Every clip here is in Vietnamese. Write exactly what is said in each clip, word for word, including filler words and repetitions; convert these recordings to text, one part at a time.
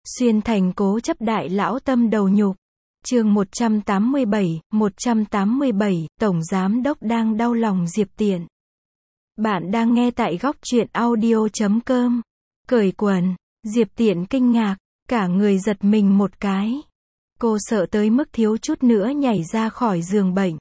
Xuyên thành cố chấp đại lão tâm đầu nhục. Chương một trăm tám mươi bảy, một trăm tám mươi bảy, Tổng Giám Đốc đang đau lòng Diệp Tiện. Bạn đang nghe tại góc truyện audio chấm com. Cởi quần, Diệp Tiện kinh ngạc, cả người giật mình một cái. Cô sợ tới mức thiếu chút nữa nhảy ra khỏi giường bệnh.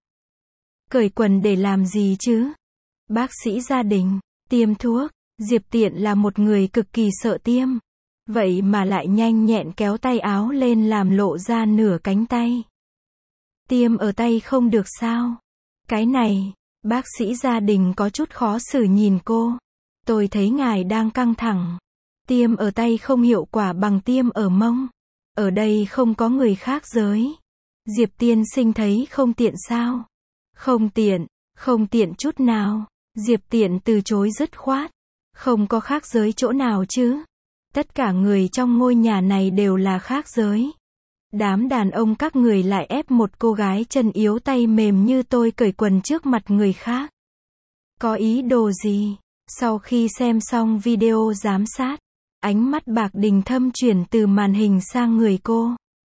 Cởi quần để làm gì chứ? Bác sĩ gia đình, tiêm thuốc. Diệp Tiện là một người cực kỳ sợ tiêm. Vậy mà lại nhanh nhẹn kéo tay áo lên làm lộ ra nửa cánh tay. Tiêm ở tay không được sao? Cái này, bác sĩ gia đình có chút khó xử nhìn cô. Tôi thấy ngài đang căng thẳng. Tiêm ở tay không hiệu quả bằng tiêm ở mông. Ở đây không có người khác giới. Diệp tiên sinh thấy không tiện sao? Không tiện, không tiện chút nào. Diệp Tiện từ chối dứt khoát. Không có khác giới chỗ nào chứ? Tất cả người trong ngôi nhà này đều là khác giới. Đám đàn ông các người lại ép một cô gái chân yếu tay mềm như tôi cởi quần trước mặt người khác. Có ý đồ gì? Sau khi xem xong video giám sát, ánh mắt Bạc Đình Thâm chuyển từ màn hình sang người cô.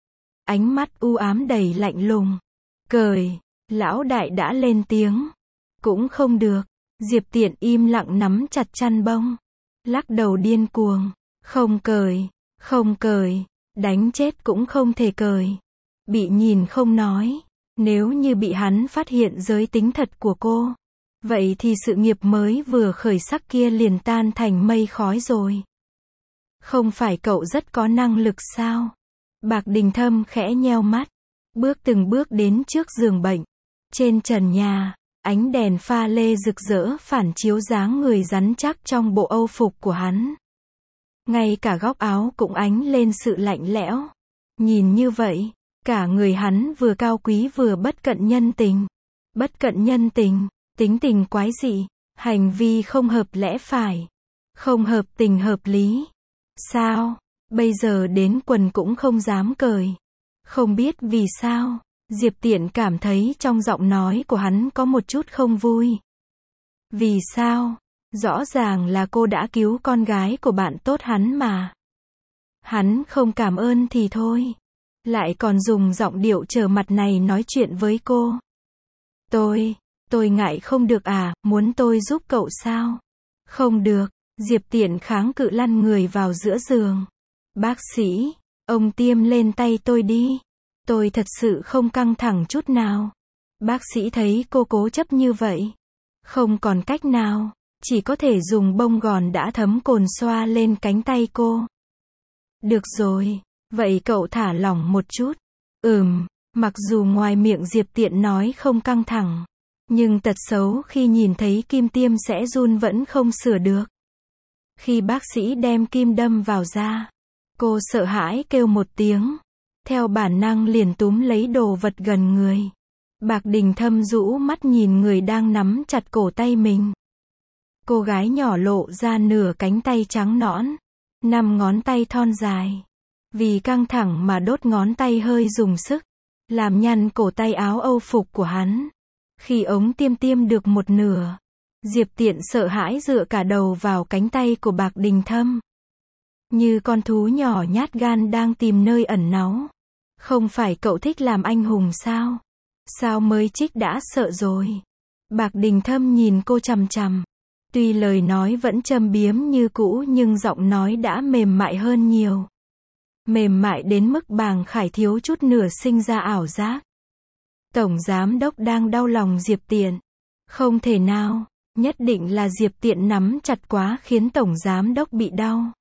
Ánh mắt u ám đầy lạnh lùng. Cởi, lão đại đã lên tiếng. Cũng không được. Diệp Tiện im lặng nắm chặt chăn bông. Lắc đầu điên cuồng. Không cởi, không cởi, đánh chết cũng không thể cởi. Bị nhìn không nói. Nếu như bị hắn phát hiện giới tính thật của cô, vậy thì sự nghiệp mới vừa khởi sắc kia liền tan thành mây khói rồi. Không phải cậu rất có năng lực sao? Bạc Đình Thâm khẽ nheo mắt. Bước từng bước đến trước giường bệnh. Trên trần nhà, ánh đèn pha lê rực rỡ phản chiếu dáng người rắn chắc trong bộ âu phục của hắn. Ngay cả góc áo cũng ánh lên sự lạnh lẽo. Nhìn như vậy, cả người hắn vừa cao quý vừa bất cận nhân tình. Bất cận nhân tình, tính tình quái dị, hành vi không hợp lẽ phải, không hợp tình hợp lý. Sao? Bây giờ đến quần cũng không dám cởi. Không biết vì sao, Diệp Tiện cảm thấy trong giọng nói của hắn có một chút không vui. Vì sao? Rõ ràng là cô đã cứu con gái của bạn tốt hắn mà. Hắn không cảm ơn thì thôi. Lại còn dùng giọng điệu trở mặt này nói chuyện với cô. Tôi, tôi ngại không được à, muốn tôi giúp cậu sao? Không được, Diệp Tiện kháng cự lăn người vào giữa giường. Bác sĩ, ông tiêm lên tay tôi đi. Tôi thật sự không căng thẳng chút nào. Bác sĩ thấy cô cố chấp như vậy. Không còn cách nào. Chỉ có thể dùng bông gòn đã thấm cồn xoa lên cánh tay cô. Được rồi, vậy cậu thả lỏng một chút. Ừm, mặc dù ngoài miệng Diệp Tiện nói không căng thẳng, nhưng tật xấu khi nhìn thấy kim tiêm sẽ run vẫn không sửa được. Khi bác sĩ đem kim đâm vào da, cô sợ hãi kêu một tiếng. Theo bản năng liền túm lấy đồ vật gần người. Bạc Đình Thâm rũ mắt nhìn người đang nắm chặt cổ tay mình. Cô gái nhỏ lộ ra nửa cánh tay trắng nõn, năm ngón tay thon dài. Vì căng thẳng mà đốt ngón tay hơi dùng sức, làm nhăn cổ tay áo âu phục của hắn. Khi ống tiêm tiêm được một nửa, Diệp Tiện sợ hãi dựa cả đầu vào cánh tay của Bạc Đình Thâm. Như con thú nhỏ nhát gan đang tìm nơi ẩn náu. Không phải cậu thích làm anh hùng sao? Sao mới chích đã sợ rồi? Bạc Đình Thâm nhìn cô chằm chằm. Tuy lời nói vẫn châm biếm như cũ nhưng giọng nói đã mềm mại hơn nhiều. Mềm mại đến mức Bàng Khải thiếu chút nửa sinh ra ảo giác. Tổng Giám Đốc đang đau lòng Diệp Tiện. Không thể nào, nhất định là Diệp Tiện nắm chặt quá khiến Tổng Giám Đốc bị đau.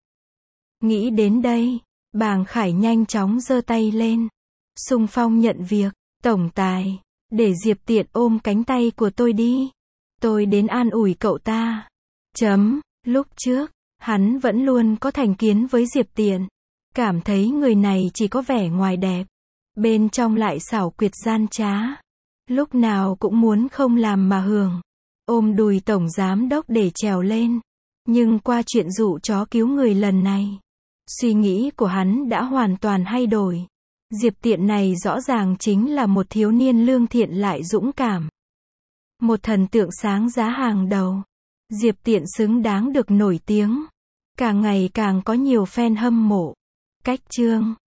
Nghĩ đến đây, Bàng Khải nhanh chóng giơ tay lên. Xung phong nhận việc. Tổng tài, để Diệp Tiện ôm cánh tay của tôi đi. Tôi đến an ủi cậu ta. Chấm, lúc trước, hắn vẫn luôn có thành kiến với Diệp Tiện. Cảm thấy người này chỉ có vẻ ngoài đẹp. Bên trong lại xảo quyệt gian trá. Lúc nào cũng muốn không làm mà hưởng. Ôm đùi Tổng Giám Đốc để trèo lên. Nhưng qua chuyện dụ chó cứu người lần này, suy nghĩ của hắn đã hoàn toàn thay đổi. Diệp Tiện này rõ ràng chính là một thiếu niên lương thiện lại dũng cảm. Một thần tượng sáng giá hàng đầu. Diệp Tiện xứng đáng được nổi tiếng. Càng ngày càng có nhiều fan hâm mộ. Cách chương